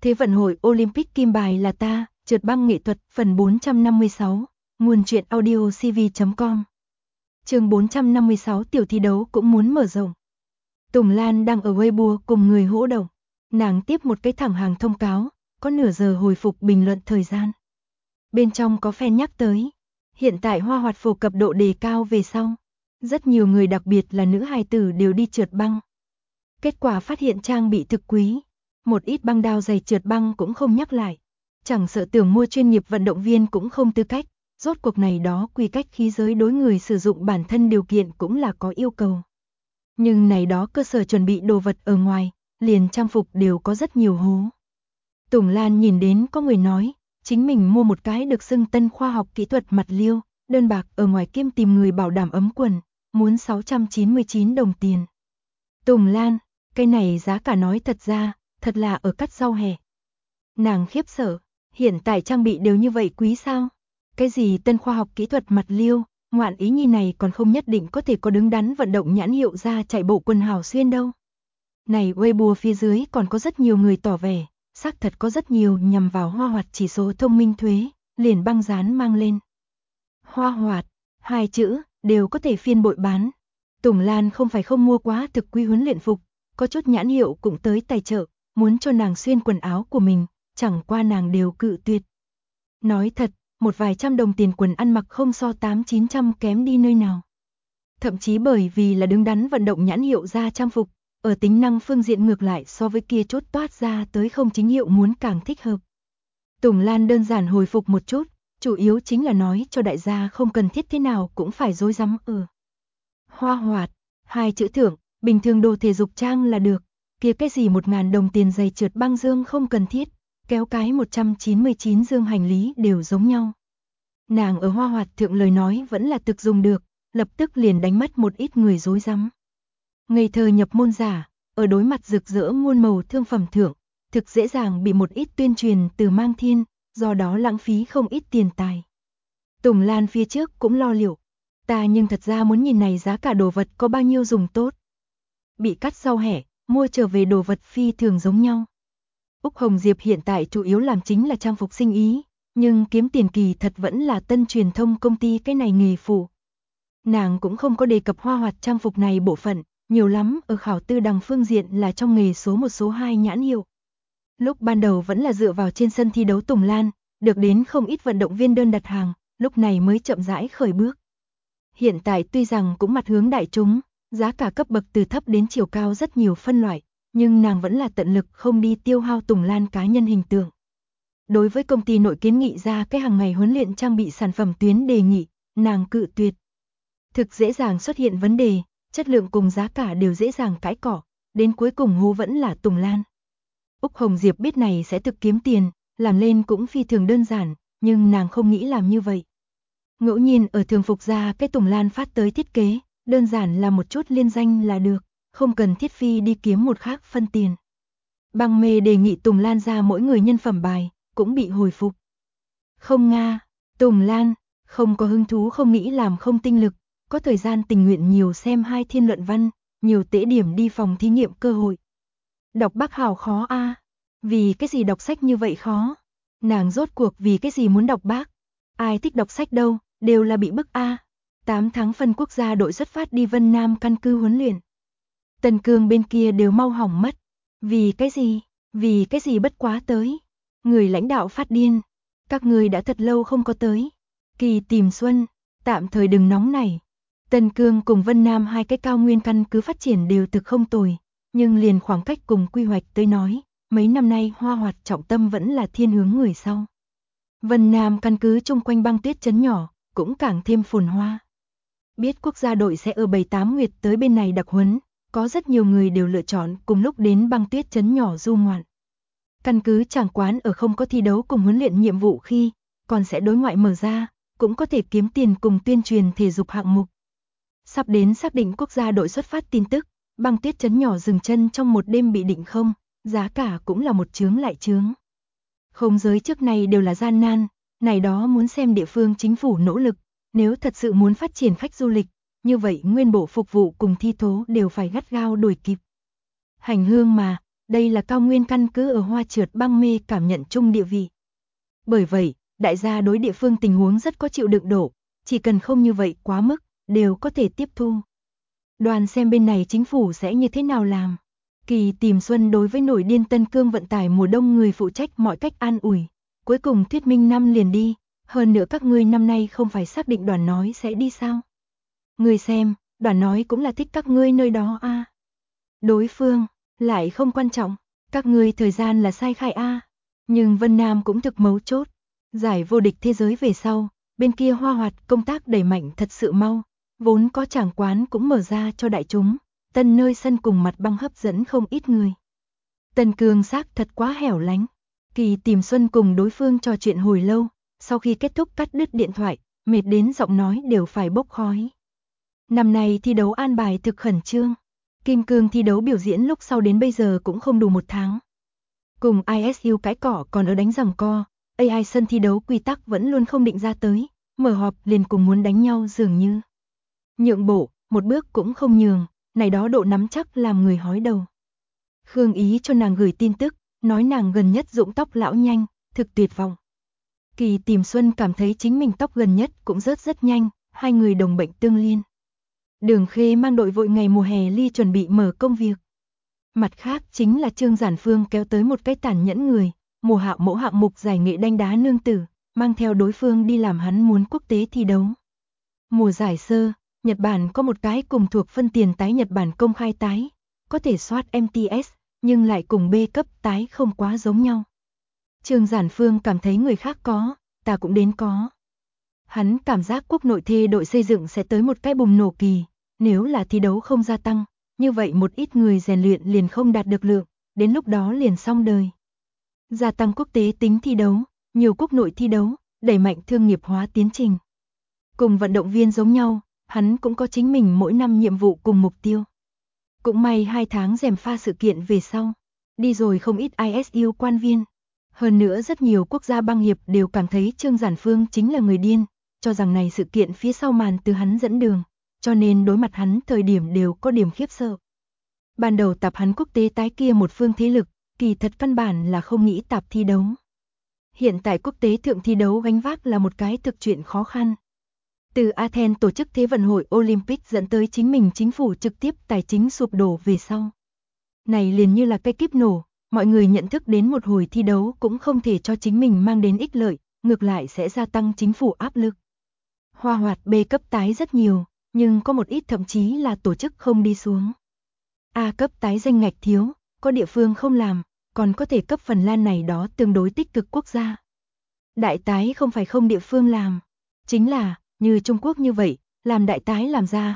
Thế vận hội Olympic kim bài là ta, trượt băng nghệ thuật, phần 456, nguồn truyện audio cv.com. Chương 456 tiểu thi đấu cũng muốn mở rộng. Tùng Lan đang ở Weibo cùng người hỗ động. Nàng tiếp một cái thẳng hàng thông cáo, có nửa giờ hồi phục bình luận thời gian. Bên trong có fan nhắc tới, hiện tại Hoa Hoạt phổ cập độ đề cao về sau. Rất nhiều người đặc biệt là nữ hài tử đều đi trượt băng. Kết quả phát hiện trang bị thực quý. Một ít băng đao giày trượt băng cũng không nhắc lại. Chẳng sợ tưởng mua chuyên nghiệp vận động viên cũng không tư cách. Rốt cuộc này đó quy cách khí giới đối người sử dụng bản thân điều kiện cũng là có yêu cầu. Nhưng này đó cơ sở chuẩn bị đồ vật ở ngoài, liền trang phục đều có rất nhiều hố. Tùng Lan nhìn đến có người nói, chính mình mua một cái được xưng tân khoa học kỹ thuật mặt liêu, đơn bạc ở ngoài Kim tìm người bảo đảm ấm quần, muốn 699 đồng tiền. Tùng Lan, cái này giá cả nói thật ra, thật là ở cắt rau hè. Nàng khiếp sợ, hiện tại trang bị đều như vậy quý sao? Cái gì tân khoa học kỹ thuật mặt liêu, ngoạn ý nhi này còn không nhất định có thể có đứng đắn vận động nhãn hiệu ra chạy bộ quần hào xuyên đâu. Này Weibo phía dưới còn có rất nhiều người tỏ vẻ, xác thật có rất nhiều nhằm vào Hoa Hoạt chỉ số thông minh thuế, liền băng dán mang lên. Hoa Hoạt, hai chữ, đều có thể phiên bội bán. Tùng Lan không phải không mua quá thực quý huấn luyện phục, có chút nhãn hiệu cũng tới tài trợ, muốn cho nàng xuyên quần áo của mình, chẳng qua nàng đều cự tuyệt. Nói thật, một vài trăm đồng tiền quần ăn mặc không so 800-900 kém đi nơi nào. Thậm chí bởi vì là đứng đắn vận động nhãn hiệu ra trang phục, ở tính năng phương diện ngược lại so với kia chốt toát ra tới không chính hiệu muốn càng thích hợp. Tùng Lan đơn giản hồi phục một chút, chủ yếu chính là nói cho đại gia không cần thiết thế nào cũng phải rối rắm Hoa Hoạt, hai chữ thưởng, bình thường đồ thể dục trang là được, kia cái gì 1.000 đồng tiền giày trượt băng dương không cần thiết, kéo cái 199 dương hành lý đều giống nhau. Nàng ở Hoa Hoạt thượng lời nói vẫn là thực dùng được, lập tức liền đánh mất một ít người rối rắm. Ngây thơ nhập môn giả, ở đối mặt rực rỡ muôn màu thương phẩm thượng, thực dễ dàng bị một ít tuyên truyền từ mang thiên, do đó lãng phí không ít tiền tài. Tùng Lan phía trước cũng lo liệu, ta nhưng thật ra muốn nhìn này giá cả đồ vật có bao nhiêu dùng tốt. Bị cắt rau hẻ, mua trở về đồ vật phi thường giống nhau. Úc Hồng Diệp hiện tại chủ yếu làm chính là trang phục sinh ý, nhưng kiếm tiền kỳ thật vẫn là tân truyền thông công ty cái này nghề phụ. Nàng cũng không có đề cập Hoa Hoạt trang phục này bộ phận, nhiều lắm ở khảo tư đằng phương diện là trong nghề số 1 số 2 nhãn hiệu. Lúc ban đầu vẫn là dựa vào trên sân thi đấu Tùng Lan, được đến không ít vận động viên đơn đặt hàng, lúc này mới chậm rãi khởi bước. Hiện tại tuy rằng cũng mặt hướng đại chúng, giá cả cấp bậc từ thấp đến chiều cao rất nhiều phân loại, nhưng nàng vẫn là tận lực không đi tiêu hao Tùng Lan cá nhân hình tượng. Đối với công ty nội kiến nghị ra cái hàng ngày huấn luyện trang bị sản phẩm tuyến đề nghị, nàng cự tuyệt. Thực dễ dàng xuất hiện vấn đề, chất lượng cùng giá cả đều dễ dàng cãi cọ, đến cuối cùng hô vẫn là Tùng Lan. Úc Hồng Diệp biết này sẽ thực kiếm tiền, làm lên cũng phi thường đơn giản, nhưng nàng không nghĩ làm như vậy. Ngẫu nhiên ở thường phục ra cái Tùng Lan phát tới thiết kế, đơn giản là một chút liên danh là được, không cần thiết phi đi kiếm một khác phân tiền. Băng mê đề nghị Tùng Lan ra mỗi người nhân phẩm bài, cũng bị hồi phục. Không Nga, Tùng Lan, không có hứng thú không nghĩ làm không tinh lực, có thời gian tình nguyện nhiều xem 2 thiên luận văn, nhiều tễ điểm đi phòng thí nghiệm cơ hội. Đọc Bác Hào khó a, vì cái gì đọc sách như vậy khó? Nàng rốt cuộc vì cái gì muốn đọc Bác? Ai thích đọc sách đâu, đều là bị bức a. 8 tháng phân quốc gia đội xuất phát đi Vân Nam căn cứ huấn luyện. Tân Cương bên kia đều mau hỏng mất. Vì cái gì? Vì cái gì bất quá tới? Người lãnh đạo phát điên. Các người đã thật lâu không có tới. Kỳ tìm xuân, tạm thời đừng nóng này. Tân Cương cùng Vân Nam hai cái cao nguyên căn cứ phát triển đều thực không tồi, nhưng liền khoảng cách cùng quy hoạch tới nói, mấy năm nay Hoa Hoạt trọng tâm vẫn là thiên hướng người sau. Vân Nam căn cứ chung quanh băng tuyết trấn nhỏ, cũng càng thêm phồn hoa. Biết quốc gia đội sẽ ở 7-8 nguyệt tới bên này đặc huấn, có rất nhiều người đều lựa chọn cùng lúc đến băng tuyết trấn nhỏ du ngoạn. Căn cứ chẳng quán ở không có thi đấu cùng huấn luyện nhiệm vụ khi, còn sẽ đối ngoại mở ra, cũng có thể kiếm tiền cùng tuyên truyền thể dục hạng mục. Sắp đến xác định quốc gia đội xuất phát tin tức, băng tuyết trấn nhỏ dừng chân trong một đêm bị định không, giá cả cũng là một chướng lại chướng. Không giới trước này đều là gian nan, này đó muốn xem địa phương chính phủ nỗ lực, nếu thật sự muốn phát triển khách du lịch, như vậy nguyên bộ phục vụ cùng thi thố đều phải gắt gao đuổi kịp. Hành hương mà, Đây là cao nguyên căn cứ ở Hoa Trượt băng mê cảm nhận chung địa vị. Bởi vậy, đại gia đối địa phương tình huống rất có chịu đựng độ, chỉ cần không như vậy quá mức, đều có thể tiếp thu. Đoàn xem bên này chính phủ sẽ như thế nào làm. Kỳ Tìm Xuân đối với nổi điên Tân Cương vận tải mùa đông người phụ trách mọi cách an ủi. Cuối cùng thuyết minh năm liền đi, hơn nữa các ngươi năm nay không phải xác định đoàn nói sẽ đi sao. Ngươi xem, đoàn nói cũng là thích các ngươi nơi đó a. Đối phương, lại không quan trọng, các ngươi thời gian là sai khai a. Nhưng Vân Nam cũng thực mấu chốt. Giải vô địch thế giới về sau, bên kia Hoa Hoạt công tác đẩy mạnh thật sự mau, vốn có tràng quán cũng mở ra cho đại chúng, tân nơi sân cùng mặt băng hấp dẫn không ít người. Tân Cương xác thật quá hẻo lánh. Kỳ Tìm Xuân cùng đối phương trò chuyện hồi lâu, sau khi kết thúc cắt đứt điện thoại, mệt đến giọng nói đều phải bốc khói. Năm nay thi đấu an bài thực khẩn trương. Kim Cương thi đấu biểu diễn lúc sau đến bây giờ cũng không đủ 1 tháng. Cùng ISU cái cỏ còn ở đánh giằng co, AI sân thi đấu quy tắc vẫn luôn không định ra tới, mở họp liền cùng muốn đánh nhau dường như. Nhượng bộ, một bước cũng không nhường, này đó độ nắm chắc làm người hói đầu. Khương Ý cho nàng gửi tin tức, nói nàng gần nhất rụng tóc lão nhanh, thực tuyệt vọng. Kỳ Tìm Xuân cảm thấy chính mình tóc gần nhất cũng rớt rất nhanh, hai người đồng bệnh tương liên. Đường Khê mang đội vội ngày mùa hè ly chuẩn bị mở công việc. Mặt khác chính là Trương Giản Phương kéo tới một cái tàn nhẫn người, mùa hạ mẫu hạng mục giải nghệ đanh đá nương tử, mang theo đối phương đi làm hắn muốn quốc tế thi đấu. Mùa giải sơ, Nhật Bản có một cái cùng thuộc phân tiền tái Nhật Bản công khai tái, có thể soát MTS, nhưng lại cùng B cấp tái không quá giống nhau. Trương Giản Phương cảm thấy người khác có, ta cũng đến có. Hắn cảm giác quốc nội thê đội xây dựng sẽ tới một cái bùng nổ kỳ, nếu là thi đấu không gia tăng, như vậy một ít người rèn luyện liền không đạt được lượng, đến lúc đó liền xong đời. Gia tăng quốc tế tính thi đấu, nhiều quốc nội thi đấu, đẩy mạnh thương nghiệp hóa tiến trình. Cùng vận động viên giống nhau, hắn cũng có chính mình mỗi năm nhiệm vụ cùng mục tiêu. Cũng may 2 tháng rèm pha sự kiện về sau, đi rồi không ít ISU quan viên. Hơn nữa rất nhiều quốc gia băng hiệp đều cảm thấy Trương Giản Phương chính là người điên, cho rằng này sự kiện phía sau màn từ hắn dẫn đường, cho nên đối mặt hắn thời điểm đều có điểm khiếp sợ. Ban đầu tạp hắn quốc tế tái kia một phương thế lực, kỳ thật căn bản là không nghĩ tạp thi đấu. Hiện tại quốc tế thượng thi đấu gánh vác là một cái thực chuyện khó khăn. Từ Athens tổ chức Thế vận hội Olympic dẫn tới chính mình chính phủ trực tiếp tài chính sụp đổ về sau. Này liền như là cây kíp nổ, mọi người nhận thức đến một hồi thi đấu cũng không thể cho chính mình mang đến ích lợi, ngược lại sẽ gia tăng chính phủ áp lực. Hoa Hoạt B cấp tái rất nhiều, nhưng có một ít thậm chí là tổ chức không đi xuống. A cấp tái danh ngạch thiếu, có địa phương không làm, còn có thể cấp Phần Lan này đó tương đối tích cực quốc gia. Đại tái không phải không địa phương làm, chính là, như Trung Quốc như vậy, làm đại tái làm ra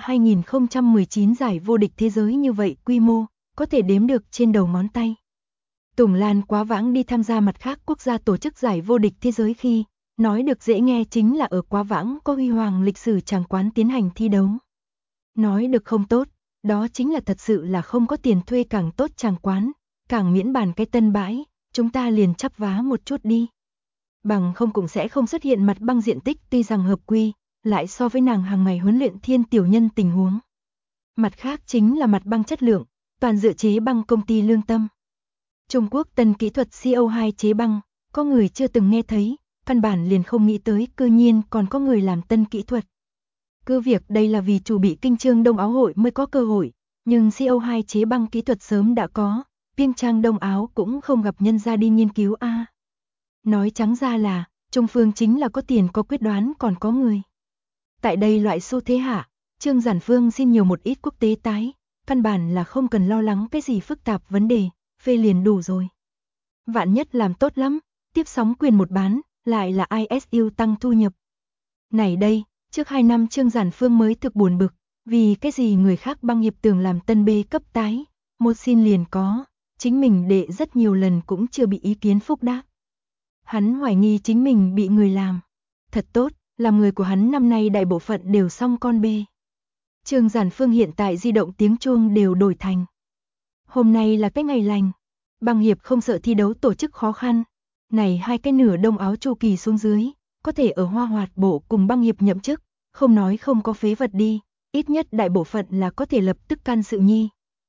2019 giải vô địch thế giới như vậy quy mô, có thể đếm được trên đầu ngón tay. Tùng Lan quá vãng đi tham gia mặt khác quốc gia tổ chức giải vô địch thế giới khi, nói được dễ nghe chính là ở quá vãng có huy hoàng lịch sử tràng quán tiến hành thi đấu. Nói được không tốt, đó chính là thật sự là không có tiền thuê càng tốt tràng quán, càng miễn bàn cái tân bãi, chúng ta liền chắp vá một chút đi. Bằng không cũng sẽ không xuất hiện mặt băng diện tích tuy rằng hợp quy, lại so với nàng hàng ngày huấn luyện thiên tiểu nhân tình huống. Mặt khác chính là mặt băng chất lượng, toàn dựa chế băng công ty lương tâm. Trung Quốc tân kỹ thuật CO2 chế băng, có người chưa từng nghe thấy, căn bản liền không nghĩ tới cư nhiên còn có người làm tân kỹ thuật. Cứ việc đây là vì chủ bị kinh chương Đông Áo hội mới có cơ hội, nhưng CO2 chế băng kỹ thuật sớm đã có, Piêng Trang Đông Áo cũng không gặp nhân ra đi nghiên cứu a. Nói trắng ra là, Trung Phương chính là có tiền có quyết đoán còn có người. Tại đây loại xu thế hạ, Trương Giản Phương xin nhiều một ít quốc tế tái, căn bản là không cần lo lắng cái gì phức tạp vấn đề, phê liền đủ rồi. Vạn nhất làm tốt lắm, tiếp sóng quyền một bán, lại là ISU tăng thu nhập. Này đây, trước 2 năm Trương Giản Phương mới thực buồn bực, vì cái gì người khác băng hiệp tưởng làm tân B cấp tái, một xin liền có, chính mình đệ rất nhiều lần cũng chưa bị ý kiến phúc đáp. Hắn hoài nghi chính mình bị người làm. Thật tốt, làm người của hắn năm nay đại bộ phận đều xong con B. Trương Giản Phương hiện tại di động tiếng chuông đều đổi thành. Hôm nay là cái ngày lành, băng hiệp không sợ thi đấu tổ chức khó khăn. Này 2 cái nửa đông áo chu kỳ xuống dưới, có thể ở Hoa Hoạt bộ cùng băng hiệp nhậm chức, không nói không có phế vật đi, ít nhất đại bộ phận là có thể lập tức can sự nhi.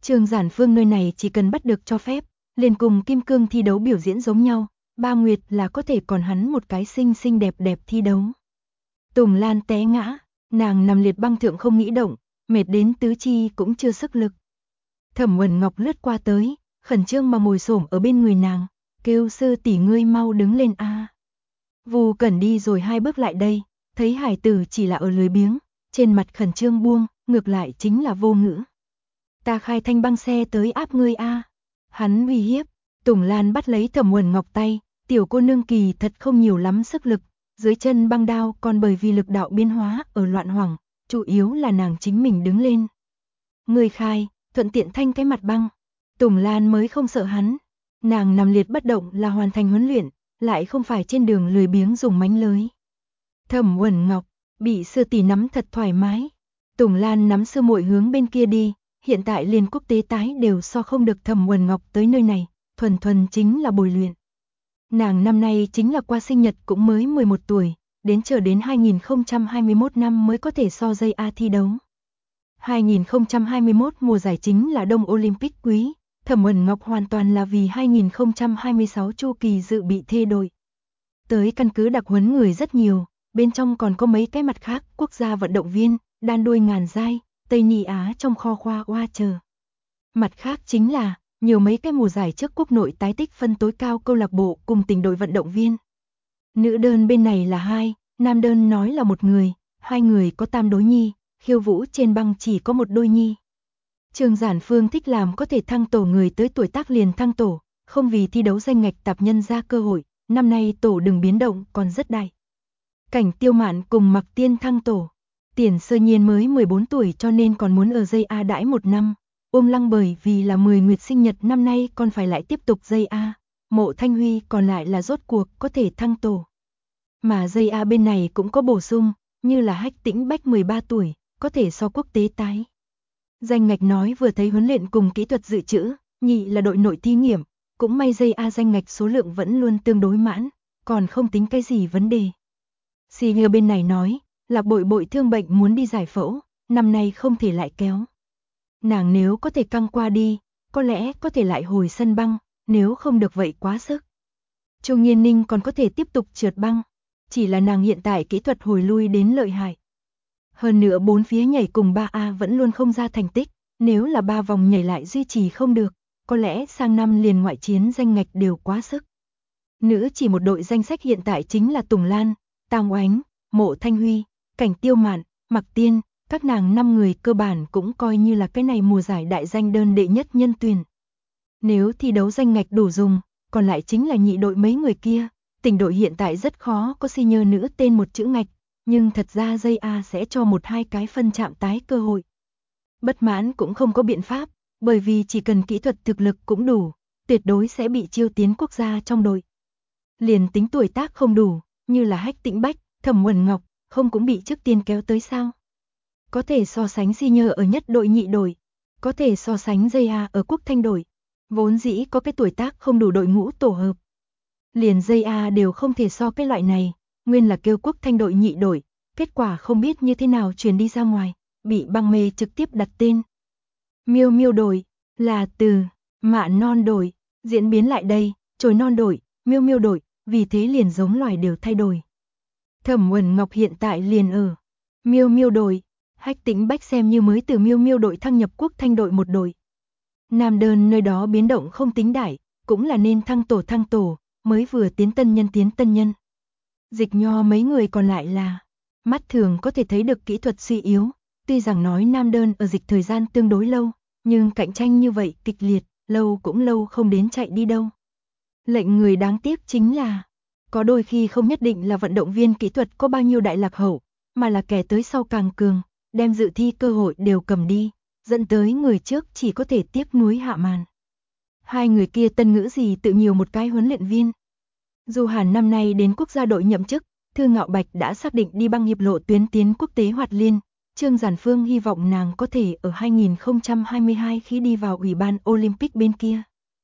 Trương Giản Phương nơi này chỉ cần bắt được cho phép, liền cùng Kim Cương thi đấu biểu diễn giống nhau, Ba Nguyệt là có thể còn hắn một cái xinh xinh đẹp đẹp thi đấu. Tùng Lan té ngã, nàng nằm liệt băng thượng không nghĩ động, mệt đến tứ chi cũng chưa sức lực. Thẩm Uẩn Ngọc lướt qua tới, khẩn trương mà ngồi xổm ở bên người nàng, kêu sư tỷ ngươi mau đứng lên a. Vu Cẩn đi rồi 2 bước lại đây, thấy hải tử chỉ là ở lười biếng, trên mặt khẩn trương buông, ngược lại chính là vô ngữ. Ta khai thanh băng xe tới áp ngươi a. Hắn uy hiếp. Tùng Lan bắt lấy Thẩm Uẩn Ngọc tay, tiểu cô nương kỳ thật không nhiều lắm sức lực, dưới chân băng đao còn bởi vì lực đạo biến hóa ở loạn hoảng, chủ yếu là nàng chính mình đứng lên. Người khai, thuận tiện thanh cái mặt băng. Tùng Lan mới không sợ hắn, nàng nằm liệt bất động là hoàn thành huấn luyện, lại không phải trên đường lười biếng dùng mánh lới. Thẩm Uẩn Ngọc bị sư tỷ nắm thật thoải mái. Tùng Lan nắm sư muội hướng bên kia đi, hiện tại liền quốc tế tái đều so không được Thẩm Uẩn Ngọc tới nơi này, thuần thuần chính là bồi luyện. Nàng năm nay chính là qua sinh nhật cũng mới 11 tuổi, chờ đến 2021 năm mới có thể so dây A thi đấu. 2021 mùa giải chính là Đông Olympic quý, Thẩm Uẩn Ngọc hoàn toàn là vì 2026 chu kỳ dự bị thê đội. Tới căn cứ đặc huấn người rất nhiều, bên trong còn có mấy cái mặt khác quốc gia vận động viên, đan đuôi ngàn giai, Tây Ni Á trong kho khoa oa chờ. Mặt khác chính là nhiều mấy cái mùa giải trước quốc nội tái tích phân tối cao câu lạc bộ cùng tỉnh đội vận động viên. Nữ đơn bên này là 2, nam đơn nói là 1 người, 2 người có tam đối nhi, khiêu vũ trên băng chỉ có 1 đôi nhi. Trương Giản Phương thích làm có thể thăng tổ người tới tuổi tác liền thăng tổ, không vì thi đấu danh ngạch tạp nhân ra cơ hội, năm nay tổ đừng biến động còn rất đại. Cảnh Tiêu Mạn cùng Mặc Tiên thăng tổ, Tiền Sơ Nhiên mới 14 tuổi cho nên còn muốn ở dây A đãi 1 năm. Ôm Lăng bởi vì là 10 nguyệt sinh nhật năm nay còn phải lại tiếp tục dây A, Mộ Thanh Huy còn lại là rốt cuộc có thể thăng tổ. Mà dây A bên này cũng có bổ sung, như là Hách Tĩnh Bách 13 tuổi, có thể so quốc tế tái. Danh ngạch nói vừa thấy huấn luyện cùng kỹ thuật dự trữ, nhị là đội nội thí nghiệm, cũng may dây A danh ngạch số lượng vẫn luôn tương đối mãn, còn không tính cái gì vấn đề. Xì Ngư bên này nói, là bội thương bệnh muốn đi giải phẫu, năm nay không thể lại kéo. Nàng nếu có thể căng qua đi, có lẽ có thể lại hồi sân băng, nếu không được vậy quá sức. Chu Nghiên Ninh còn có thể tiếp tục trượt băng, chỉ là nàng hiện tại kỹ thuật hồi lui đến lợi hại. Hơn nữa 4 phía nhảy cùng 3A vẫn luôn không ra thành tích, nếu là 3 vòng nhảy lại duy trì không được, có lẽ sang năm liền ngoại chiến danh ngạch đều quá sức. Nữ chỉ một đội danh sách hiện tại chính là Tùng Lan, Tang Oánh, Mộ Thanh Huy, Cảnh Tiêu Mạn, Mặc Tiên, các nàng 5 người cơ bản cũng coi như là cái này mùa giải đại danh đơn đệ nhất nhân tuyển. Nếu thi đấu danh ngạch đủ dùng, còn lại chính là nhị đội mấy người kia, tỉnh đội hiện tại rất khó có senior nữ tên một chữ ngạch, nhưng thật ra dây A sẽ cho 1-2 cái phân chạm tái cơ hội. Bất mãn cũng không có biện pháp, bởi vì chỉ cần kỹ thuật thực lực cũng đủ, tuyệt đối sẽ bị chiêu tiến quốc gia trong đội. Liền tính tuổi tác không đủ, như là Hách Tĩnh Bách, Thẩm Uẩn Ngọc, không cũng bị trước tiên kéo tới sao? Có thể so sánh senior ở nhất đội nhị đội, có thể so sánh dây A ở quốc thanh đội, vốn dĩ có cái tuổi tác không đủ đội ngũ tổ hợp. Liền dây A đều không thể so cái loại này, nguyên là kêu quốc thanh đội nhị đội, kết quả không biết như thế nào truyền đi ra ngoài, bị băng mê trực tiếp đặt tên. Miêu Miêu đội, là từ Mạn Non đội, diễn biến lại đây, Chồi Non đội, Miêu Miêu đội, vì thế liền giống loài đều thay đổi. Thẩm Uẩn Ngọc hiện tại liền ở Miêu Miêu đội, Hách Tĩnh Bách xem như mới từ Miêu Miêu đội thăng nhập quốc thanh đội một đội. Nam đơn nơi đó biến động không tính đại, cũng là nên thăng tổ, mới vừa tiến tân nhân. Dịch Nho mấy người còn lại là mắt thường có thể thấy được kỹ thuật suy yếu, tuy rằng nói nam đơn ở dịch thời gian tương đối lâu, nhưng cạnh tranh như vậy kịch liệt, lâu cũng lâu không đến chạy đi đâu. Lệnh người đáng tiếc chính là, có đôi khi không nhất định là vận động viên kỹ thuật có bao nhiêu đại lạc hậu, mà là kẻ tới sau càng cường, đem dự thi cơ hội đều cầm đi, dẫn tới người trước chỉ có thể tiếc nuối hạ màn. 2 người kia tân ngữ gì tự nhiều một cái huấn luyện viên. Du Hàn năm nay đến quốc gia đội nhậm chức, Thư Ngạo Bạch đã xác định đi băng hiệp lộ tuyến tiến quốc tế hoạt liên, Trương Giản Phương hy vọng nàng có thể ở 2022 khi đi vào Ủy ban Olympic bên kia.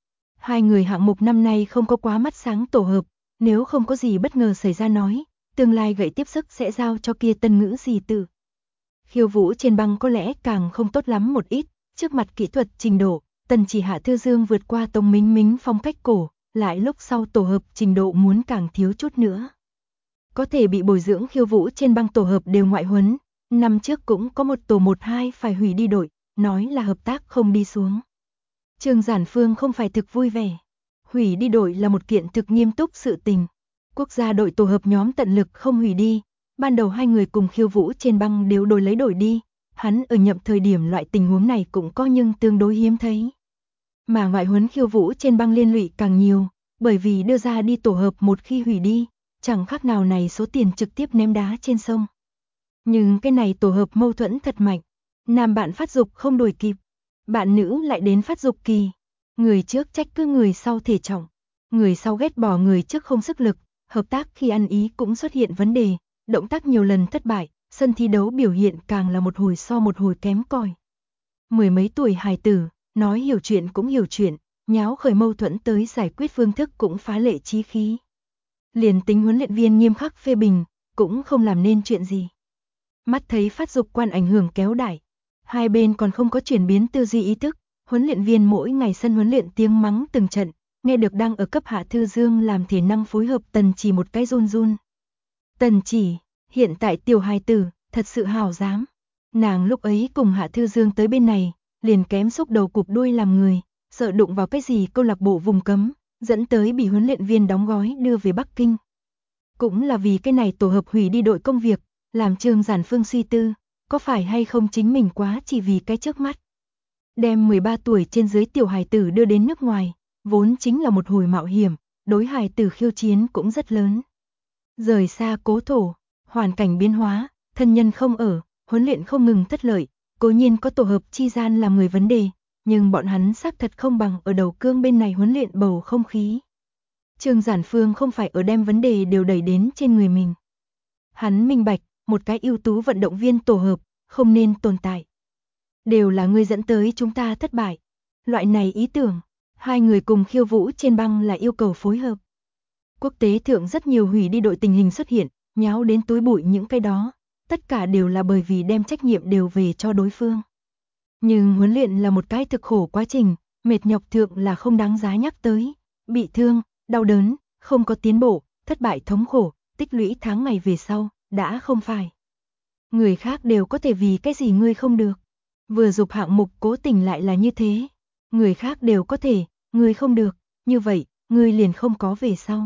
2 người hạng mục năm nay không có quá mắt sáng tổ hợp, nếu không có gì bất ngờ xảy ra nói, tương lai gậy tiếp sức sẽ giao cho kia tân ngữ gì tự. Khiêu vũ trên băng có lẽ càng không tốt lắm một ít, Trước mặt kỹ thuật trình độ, Tần Chỉ Hạ Thư Dương vượt qua Tống Mính Mính phong cách cổ, lại lúc sau tổ hợp trình độ muốn càng thiếu chút nữa. Có thể bị bồi dưỡng khiêu vũ trên băng tổ hợp đều ngoại huấn, năm trước cũng có một tổ 1-2 phải hủy đi đội, nói là hợp tác không đi xuống. Trương Giản Phương không phải thực vui vẻ. Hủy đi đội là một kiện thực nghiêm túc sự tình. Quốc gia đội tổ hợp nhóm tận lực không hủy đi, ban đầu hai người cùng khiêu vũ trên băng đều đổi lấy đổi đi, hắn ở nhậm thời điểm loại tình huống này cũng có nhưng tương đối hiếm thấy. Mà ngoại huấn khiêu vũ trên băng liên lụy càng nhiều, bởi vì đưa ra đi tổ hợp một khi hủy đi, chẳng khác nào này số tiền trực tiếp ném đá trên sông. Nhưng cái này tổ hợp mâu thuẫn thật mạnh, nam bạn phát dục không đuổi kịp, bạn nữ lại đến phát dục kỳ. Người trước trách cứ người sau thể trọng, người sau ghét bỏ người trước không sức lực, hợp tác khi ăn ý cũng xuất hiện vấn đề, động tác nhiều lần thất bại, sân thi đấu biểu hiện càng là một hồi so một hồi kém cỏi. Mười mấy tuổi hài tử, nói hiểu chuyện cũng hiểu chuyện, nháo khởi mâu thuẫn tới giải quyết phương thức cũng phá lệ chí khí. Liền tính huấn luyện viên nghiêm khắc phê bình, cũng không làm nên chuyện gì. Mắt thấy phát dục quan ảnh hưởng kéo đại, hai bên còn không có chuyển biến tư duy ý thức, huấn luyện viên mỗi ngày sân huấn luyện tiếng mắng từng trận, nghe được đang ở cấp Hạ Thư Dương làm thể năng phối hợp Tần Chỉ một cái run run. Tần Chỉ, hiện tại tiểu hài tử, thật sự hào dám. Nàng lúc ấy cùng Hạ Thư Dương tới bên này, liền kém xúc đầu cụp đuôi làm người, sợ đụng vào cái gì câu lạc bộ vùng cấm, dẫn tới bị huấn luyện viên đóng gói đưa về Bắc Kinh. Cũng là vì cái này tổ hợp hủy đi đội công việc, làm Trương Giản Phương suy tư, có phải hay không chính mình quá chỉ vì cái trước mắt. Đem 13 tuổi trên dưới tiểu hài tử đưa đến nước ngoài, vốn chính là một hồi mạo hiểm, đối hài tử khiêu chiến cũng rất lớn. Rời xa cố thổ, hoàn cảnh biến hóa, thân nhân không ở, huấn luyện không ngừng thất lợi, cố nhiên có tổ hợp chi gian làm người vấn đề, nhưng bọn hắn xác thật không bằng ở đầu cương bên này huấn luyện bầu không khí. Trương Giản Phương không phải ở đem vấn đề đều đẩy đến trên người mình. Hắn minh bạch, một cái ưu tú vận động viên tổ hợp, không nên tồn tại. Đều là ngươi dẫn tới chúng ta thất bại. Loại này ý tưởng, hai người cùng khiêu vũ trên băng là yêu cầu phối hợp. Quốc tế thượng rất nhiều hủy đi đội tình hình xuất hiện, nháo đến túi bụi những cái đó, tất cả đều là bởi vì đem trách nhiệm đều về cho đối phương. Nhưng huấn luyện là một cái thực khổ quá trình, mệt nhọc thượng là không đáng giá nhắc tới, bị thương, đau đớn, không có tiến bộ, thất bại thống khổ, tích lũy tháng ngày về sau, đã không phải. Người khác đều có thể vì cái gì ngươi không được. Vừa dục hạng mục cố tình lại là như thế. Người khác đều có thể, ngươi không được, như vậy, ngươi liền không có về sau.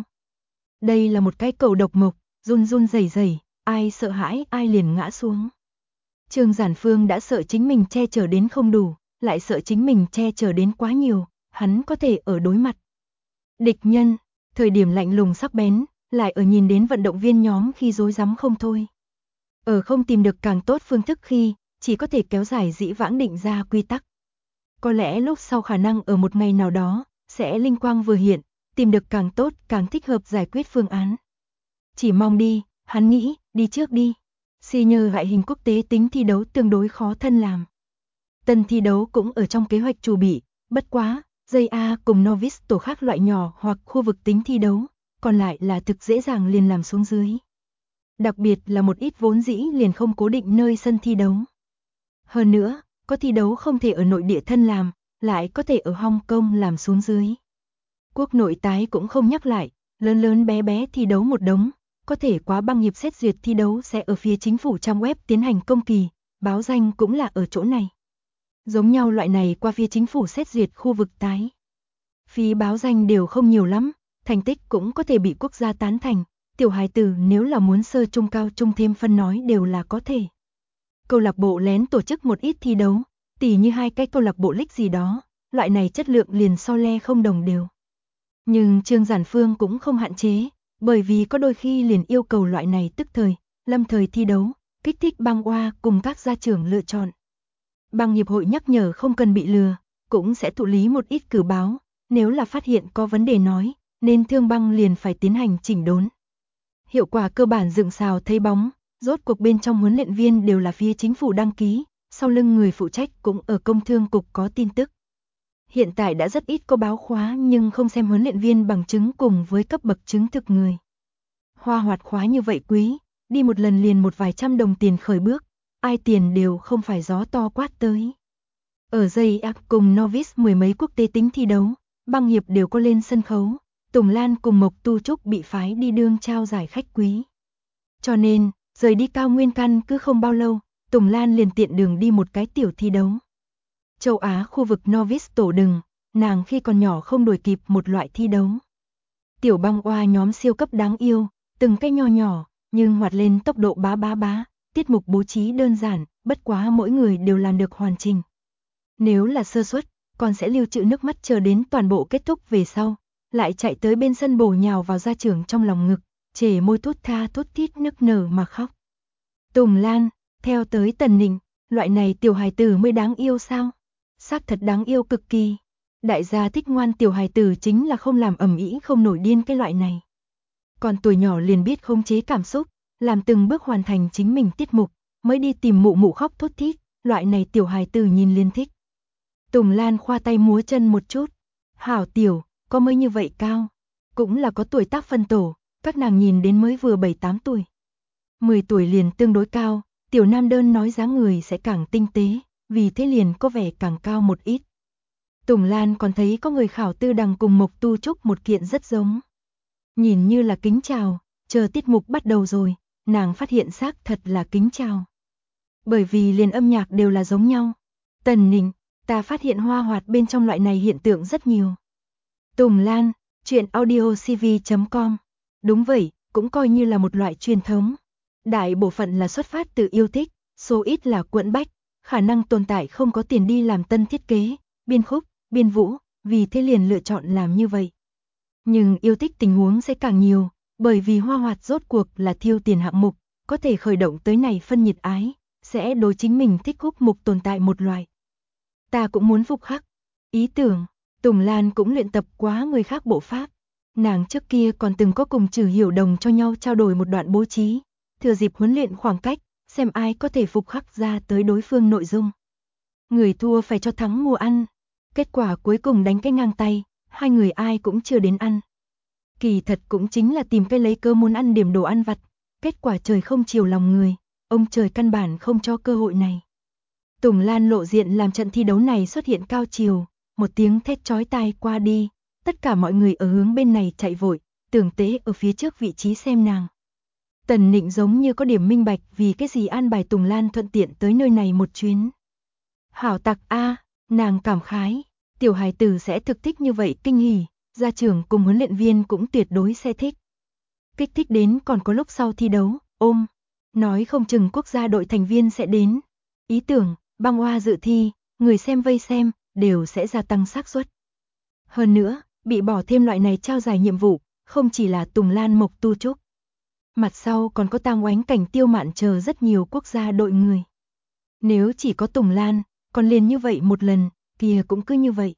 Đây là một cái cầu độc mộc, run run rẩy rẩy, ai sợ hãi ai liền ngã xuống. Trương Giản Phương đã sợ chính mình che chở đến không đủ, lại sợ chính mình che chở đến quá nhiều, hắn có thể ở đối mặt. Địch nhân, thời điểm lạnh lùng sắc bén, lại ở nhìn đến vận động viên nhóm khi rối rắm không thôi. Ở không tìm được càng tốt phương thức khi, chỉ có thể kéo dài dĩ vãng định ra quy tắc. Có lẽ lúc sau khả năng ở một ngày nào đó, sẽ linh quang vừa hiện, tìm được càng tốt, càng thích hợp giải quyết phương án. Chỉ mong đi, hắn nghĩ, đi trước đi. Senior loại hình quốc tế tính thi đấu tương đối khó thân làm. Tân thi đấu cũng ở trong kế hoạch chuẩn bị, bất quá, JA cùng Novice tổ khác loại nhỏ hoặc khu vực tính thi đấu, còn lại là thực dễ dàng liền làm xuống dưới. Đặc biệt là một ít vốn dĩ liền không cố định nơi sân thi đấu. Hơn nữa, có thi đấu không thể ở nội địa thân làm, lại có thể ở Hong Kong làm xuống dưới. Quốc nội tái cũng không nhắc lại, lớn lớn bé bé thi đấu một đống, có thể quá băng nghiệp xét duyệt thi đấu sẽ ở phía chính phủ trang web tiến hành công kỳ, báo danh cũng là ở chỗ này. Giống nhau loại này qua phía chính phủ xét duyệt khu vực tái. Phí báo danh đều không nhiều lắm, thành tích cũng có thể bị quốc gia tán thành, tiểu hài tử nếu là muốn sơ trung cao trung thêm phân nói đều là có thể. Câu lạc bộ lén tổ chức một ít thi đấu, tỉ như 2 cái câu lạc bộ league gì đó, loại này chất lượng liền so le không đồng đều. Nhưng Trương Giản Phương cũng không hạn chế, bởi vì có đôi khi liền yêu cầu loại này tức thời, lâm thời thi đấu, kích thích băng oa cùng các gia trưởng lựa chọn. Băng hiệp hội nhắc nhở không cần bị lừa, cũng sẽ thụ lý một ít cử báo, nếu là phát hiện có vấn đề nói, nên thương băng liền phải tiến hành chỉnh đốn. Hiệu quả cơ bản dựng xào thấy bóng, rốt cuộc bên trong huấn luyện viên đều là phía chính phủ đăng ký, sau lưng người phụ trách cũng ở công thương cục có tin tức. Hiện tại đã rất ít có báo khóa nhưng không xem huấn luyện viên bằng chứng cùng với cấp bậc chứng thực người. Hoa hoạt khóa như vậy quý, đi một lần liền một vài trăm đồng tiền khởi bước, ai tiền đều không phải gió to quát tới. Ở dây ác cùng novice mười mấy quốc tế tính thi đấu, băng hiệp đều có lên sân khấu, Tùng Lan cùng Mộc Tu Trúc bị phái đi đương trao giải khách quý. Cho nên, rời đi cao nguyên căn cứ không bao lâu, Tùng Lan liền tiện đường đi một cái tiểu thi đấu. Châu Á khu vực novice tổ đừng, nàng khi còn nhỏ không đuổi kịp một loại thi đấu. Tiểu băng oa nhóm siêu cấp đáng yêu, từng cái nho nhỏ, nhưng hoạt lên tốc độ bá, tiết mục bố trí đơn giản, bất quá mỗi người đều làm được hoàn chỉnh. Nếu là sơ suất, con sẽ lưu trữ nước mắt chờ đến toàn bộ kết thúc về sau, lại chạy tới bên sân bổ nhào vào gia trưởng trong lòng ngực, chề môi thút tha thút thít nức nở mà khóc. Tùng Lan, theo tới Tần Nịnh, loại này tiểu hài tử mới đáng yêu sao? Xác thật đáng yêu cực kỳ. Đại gia thích ngoan tiểu hài tử chính là không làm ầm ĩ không nổi điên cái loại này. Còn tuổi nhỏ liền biết khống chế cảm xúc, làm từng bước hoàn thành chính mình tiết mục, mới đi tìm mụ mụ khóc thút thít, loại này tiểu hài tử nhìn liền thích. Tùng Lan khoa tay múa chân một chút. Hảo tiểu, có mới như vậy cao. Cũng là có tuổi tác phân tổ, các nàng nhìn đến mới vừa 7-8 tuổi. 10 tuổi liền tương đối cao, tiểu nam đơn nói dáng người sẽ càng tinh tế, vì thế liền có vẻ càng cao một ít. Tùng Lan còn thấy có người khảo Tư Đằng cùng Mộc Tu Trúc một kiện rất giống. Nhìn như là kính chào, chờ tiết mục bắt đầu rồi, nàng phát hiện xác thật là kính chào. Bởi vì liền âm nhạc đều là giống nhau. Tần Nịnh, ta phát hiện hoa hoạt bên trong loại này hiện tượng rất nhiều. Tùng Lan, chuyện audiocv.com. Đúng vậy, cũng coi như là một loại truyền thống. Đại bộ phận là xuất phát từ yêu thích, số ít là quẫn bách, khả năng tồn tại không có tiền đi làm tân thiết kế, biên khúc, biên vũ, vì thế liền lựa chọn làm như vậy. Nhưng yêu thích tình huống sẽ càng nhiều, bởi vì hoa hoạt rốt cuộc là thiêu tiền hạng mục, có thể khởi động tới này phân nhiệt ái, sẽ đối chính mình thích khúc mục tồn tại một loại. Ta cũng muốn phục khắc. Ý tưởng, Tùng Lan cũng luyện tập quá người khác bộ pháp. Nàng trước kia còn từng có cùng Trừ Hiểu Đồng cho nhau trao đổi một đoạn bố trí, thừa dịp huấn luyện khoảng cách, xem ai có thể phục khắc ra tới đối phương nội dung. Người thua phải cho thắng mua ăn. Kết quả cuối cùng đánh cái ngang tay, hai người ai cũng chưa đến ăn. Kỳ thật cũng chính là tìm cái lấy cơ muốn ăn điểm đồ ăn vặt, kết quả trời không chiều lòng người, ông trời căn bản không cho cơ hội này. Tùng Lan lộ diện làm trận thi đấu này xuất hiện cao chiều, một tiếng thét chói tai qua đi, tất cả mọi người ở hướng bên này chạy vội, tưởng tế ở phía trước vị trí xem nàng. Tần Nịnh giống như có điểm minh bạch vì cái gì an bài Tùng Lan thuận tiện tới nơi này một chuyến. Hảo tặc a, nàng cảm khái, tiểu hài tử sẽ thực thích như vậy kinh hỉ, gia trưởng cùng huấn luyện viên cũng tuyệt đối sẽ thích. Kích thích đến còn có lúc sau thi đấu, ôm, nói không chừng quốc gia đội thành viên sẽ đến. Ý tưởng, băng oa dự thi, người xem vây xem, đều sẽ gia tăng xác suất. Hơn nữa, bị bỏ thêm loại này trao giải nhiệm vụ, không chỉ là Tùng Lan Mộc Tu Trúc. Mặt sau còn có Tang Oánh Cảnh Tiêu Mạn chờ rất nhiều quốc gia đội người. Nếu chỉ có Tùng Lan, còn liền như vậy một lần, kia cũng cứ như vậy.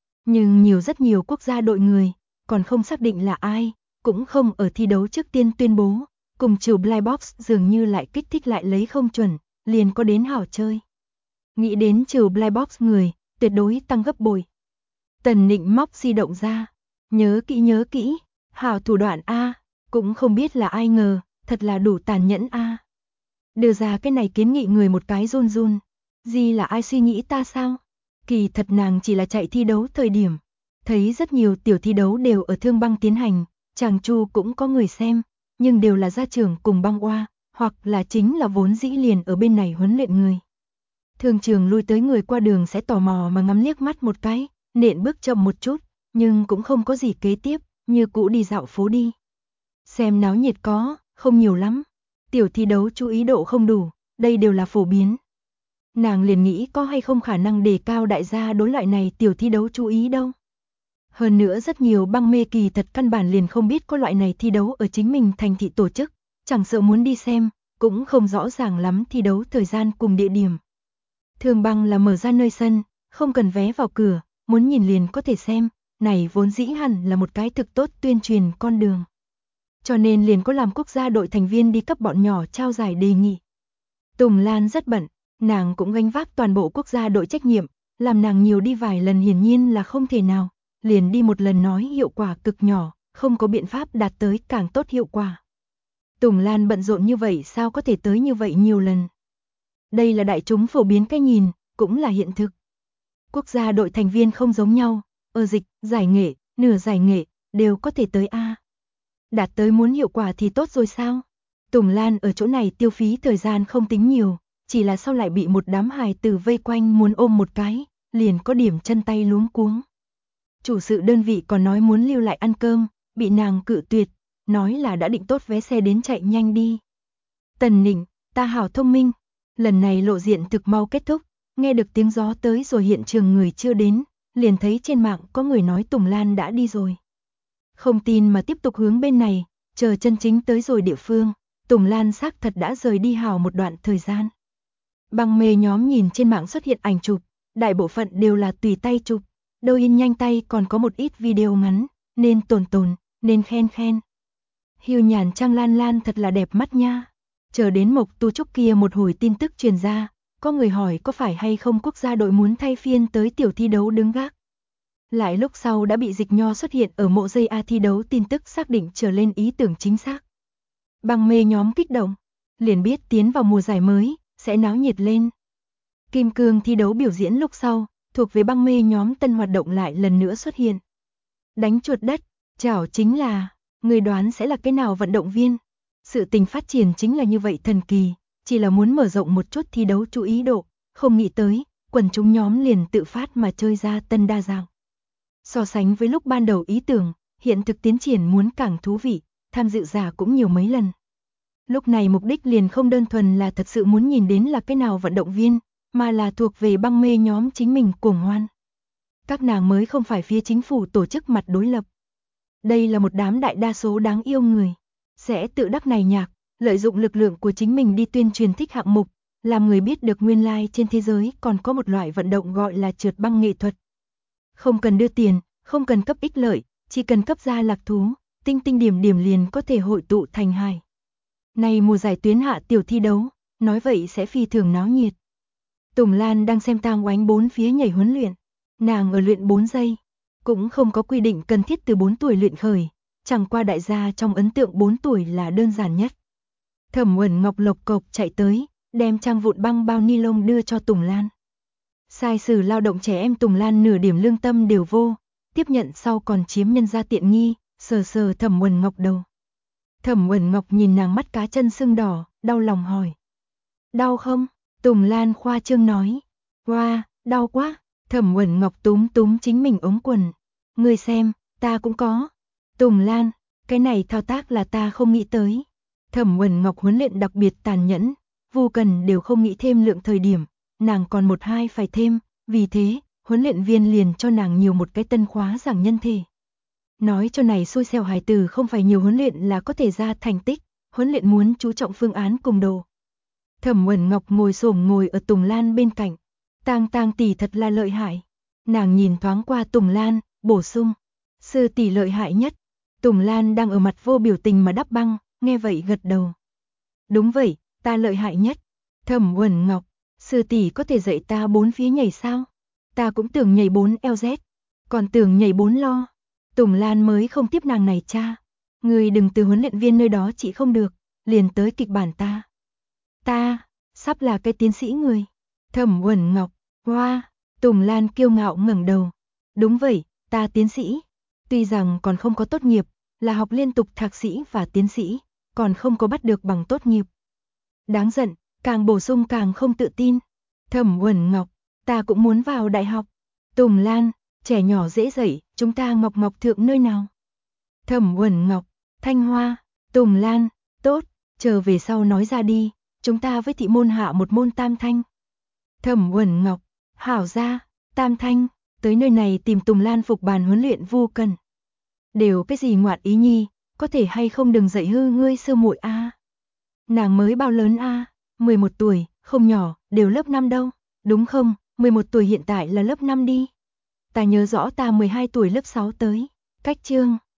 Nhưng rất nhiều quốc gia đội người, còn không xác định là ai, cũng không ở thi đấu trước tiên tuyên bố, cùng Trừ Blind Box dường như lại kích thích lại lấy không chuẩn, liền có đến hảo chơi. Nghĩ đến Trừ Blind Box người, tuyệt đối tăng gấp bội. Tần Nịnh móc di động ra, nhớ kỹ, hảo thủ đoạn a, cũng không biết là ai ngờ, thật là đủ tàn nhẫn a. Đưa ra cái này kiến nghị người một cái run run, gì là ai suy nghĩ ta sao? Kỳ thật nàng chỉ là chạy thi đấu thời điểm, thấy rất nhiều tiểu thi đấu đều ở Thương Băng tiến hành, Tràng Chu cũng có người xem, nhưng đều là gia trưởng cùng băng oa, hoặc là chính là vốn dĩ liền ở bên này huấn luyện người. Thường trường lui tới người qua đường sẽ tò mò mà ngắm liếc mắt một cái, nện bước chậm một chút, nhưng cũng không có gì kế tiếp, như cũ đi dạo phố đi. Xem náo nhiệt có, không nhiều lắm. Tiểu thi đấu chú ý độ không đủ, đây đều là phổ biến. Nàng liền nghĩ có hay không khả năng đề cao đại gia đối loại này tiểu thi đấu chú ý đâu. Hơn nữa rất nhiều băng mê kỳ thật căn bản liền không biết có loại này thi đấu ở chính mình thành thị tổ chức, chẳng sợ muốn đi xem, cũng không rõ ràng lắm thi đấu thời gian cùng địa điểm. Thường Băng là mở ra nơi sân, không cần vé vào cửa, muốn nhìn liền có thể xem, này vốn dĩ hẳn là một cái thực tốt tuyên truyền con đường. Cho nên liền có làm quốc gia đội thành viên đi cấp bọn nhỏ trao giải đề nghị. Tùng Lan rất bận, nàng cũng gánh vác toàn bộ quốc gia đội trách nhiệm, làm nàng nhiều đi vài lần hiển nhiên là không thể nào, liền đi một lần nói hiệu quả cực nhỏ, không có biện pháp đạt tới càng tốt hiệu quả. Tùng Lan bận rộn như vậy sao có thể tới như vậy nhiều lần. Đây là đại chúng phổ biến cái nhìn, cũng là hiện thực. Quốc gia đội thành viên không giống nhau, ở dịch, giải nghệ, nửa giải nghệ, đều có thể tới A. Đạt tới muốn hiệu quả thì tốt rồi sao? Tùng Lan ở chỗ này tiêu phí thời gian không tính nhiều, chỉ là sau lại bị một đám hài tử vây quanh muốn ôm một cái, liền có điểm chân tay luống cuống. Chủ sự đơn vị còn nói muốn lưu lại ăn cơm, bị nàng cự tuyệt, nói là đã định tốt vé xe đến chạy nhanh đi. Tần Nịnh, ta hảo thông minh, lần này lộ diện thực mau kết thúc, nghe được tiếng gió tới rồi hiện trường người chưa đến, liền thấy trên mạng có người nói Tùng Lan đã đi rồi. Không tin mà tiếp tục hướng bên này, chờ chân chính tới rồi địa phương, Tùng Lan xác thật đã rời đi hào một đoạn thời gian. Băng mê nhóm nhìn trên mạng xuất hiện ảnh chụp, đại bộ phận đều là tùy tay chụp, đâu in nhanh tay còn có một ít video ngắn, nên tồn, nên khen. Hiu Nhàn Trang Lan Lan thật là đẹp mắt nha. Chờ đến Mộc Tu Trúc kia một hồi tin tức truyền ra, có người hỏi có phải hay không quốc gia đội muốn thay phiên tới tiểu thi đấu đứng gác. Lại lúc sau đã bị Dịch Nho xuất hiện ở mộ dây A thi đấu tin tức xác định trở lên ý tưởng chính xác. Băng mê nhóm kích động, liền biết tiến vào mùa giải mới, sẽ náo nhiệt lên. Kim cương thi đấu biểu diễn lúc sau, thuộc về băng mê nhóm tân hoạt động lại lần nữa xuất hiện. Đánh chuột đất, chảo chính là, người đoán sẽ là cái nào vận động viên. Sự tình phát triển chính là như vậy thần kỳ, chỉ là muốn mở rộng một chút thi đấu chú ý độ, không nghĩ tới, quần chúng nhóm liền tự phát mà chơi ra tân đa dạng. So sánh với lúc ban đầu ý tưởng, hiện thực tiến triển muốn càng thú vị, tham dự giả cũng nhiều mấy lần. Lúc này mục đích liền không đơn thuần là thật sự muốn nhìn đến là cái nào vận động viên, mà là thuộc về băng mê nhóm chính mình cuồng hoan. Các nàng mới không phải phía chính phủ tổ chức mặt đối lập. Đây là một đám đại đa số đáng yêu người, sẽ tự đắc này nhạc, lợi dụng lực lượng của chính mình đi tuyên truyền thích hạng mục, làm người biết được nguyên lai trên thế giới còn có một loại vận động gọi là trượt băng nghệ thuật. Không cần đưa tiền, không cần cấp ích lợi, chỉ cần cấp ra lạc thú, tinh tinh điểm điểm liền có thể hội tụ thành hài. Này mùa giải tuyến hạ tiểu thi đấu, nói vậy sẽ phi thường náo nhiệt. Tùng Lan đang xem Tang Oánh bốn phía nhảy huấn luyện, nàng ở luyện 4 giây, cũng không có quy định cần thiết từ 4 tuổi luyện khởi, chẳng qua đại gia trong ấn tượng 4 tuổi là đơn giản nhất. Thẩm Uẩn Ngọc lộc cộc chạy tới, đem trang vụn băng bao ni lông đưa cho Tùng Lan. Sai sử lao động trẻ em Tùng Lan nửa điểm lương tâm đều vô, tiếp nhận sau còn chiếm nhân gia tiện nghi, sờ Thẩm Uẩn Ngọc đầu. Thẩm Uẩn Ngọc nhìn nàng mắt cá chân sưng đỏ, đau lòng hỏi. Đau không? Tùng Lan khoa trương nói. Wow, đau quá. Thẩm Uẩn Ngọc túm chính mình ống quần. Ngươi xem, ta cũng có. Tùng Lan, cái này thao tác là ta không nghĩ tới. Thẩm Uẩn Ngọc huấn luyện đặc biệt tàn nhẫn, vô cần đều không nghĩ thêm lượng thời điểm, nàng còn 1-2 phải thêm, vì thế, huấn luyện viên liền cho nàng nhiều một cái tân khóa giảng nhân thể. Nói cho này xui xẻo hài tử không phải nhiều huấn luyện là có thể ra thành tích, huấn luyện muốn chú trọng phương án cùng đồ. Thẩm Uẩn Ngọc ngồi xổm ngồi ở Tùng Lan bên cạnh, Tang tỷ thật là lợi hại. Nàng nhìn thoáng qua Tùng Lan, bổ sung, sư tỷ lợi hại nhất. Tùng Lan đang ở mặt vô biểu tình mà đắp băng, nghe vậy gật đầu. Đúng vậy, ta lợi hại nhất. Thẩm Uẩn Ngọc, sư tỷ có thể dạy ta 4 phía nhảy sao? Ta cũng tưởng nhảy 4 LZ, còn tưởng nhảy 4 lo. Tùng Lan mới không tiếp nàng này cha. Người đừng từ huấn luyện viên nơi đó chị không được, liền tới kịch bản ta. Ta, sắp là cái tiến sĩ người. Thẩm Uẩn Ngọc, hoa, Tùng Lan kiêu ngạo ngẩng đầu. Đúng vậy, ta tiến sĩ. Tuy rằng còn không có tốt nghiệp, là học liên tục thạc sĩ và tiến sĩ, còn không có bắt được bằng tốt nghiệp. Đáng giận, càng bổ sung càng không tự tin. Thẩm Uẩn Ngọc, ta cũng muốn vào đại học. Tùng Lan, trẻ nhỏ dễ dạy, chúng ta ngọc thượng nơi nào? Thẩm Uẩn Ngọc, Thanh Hoa. Tùng Lan, tốt, chờ về sau nói ra đi, chúng ta với thị môn hạ một môn tam thanh. Thẩm Uẩn Ngọc, hảo ra, tam thanh, tới nơi này tìm Tùng Lan phục bàn huấn luyện vô cần. Đều cái gì ngoạn ý nhi, có thể hay không đừng dạy hư ngươi sư muội a. Nàng mới bao lớn a? 11 tuổi, không nhỏ, đều lớp 5 đâu, đúng không? 11 tuổi hiện tại là lớp 5 đi. Ta nhớ rõ ta 12 tuổi lớp 6 tới. Cách chương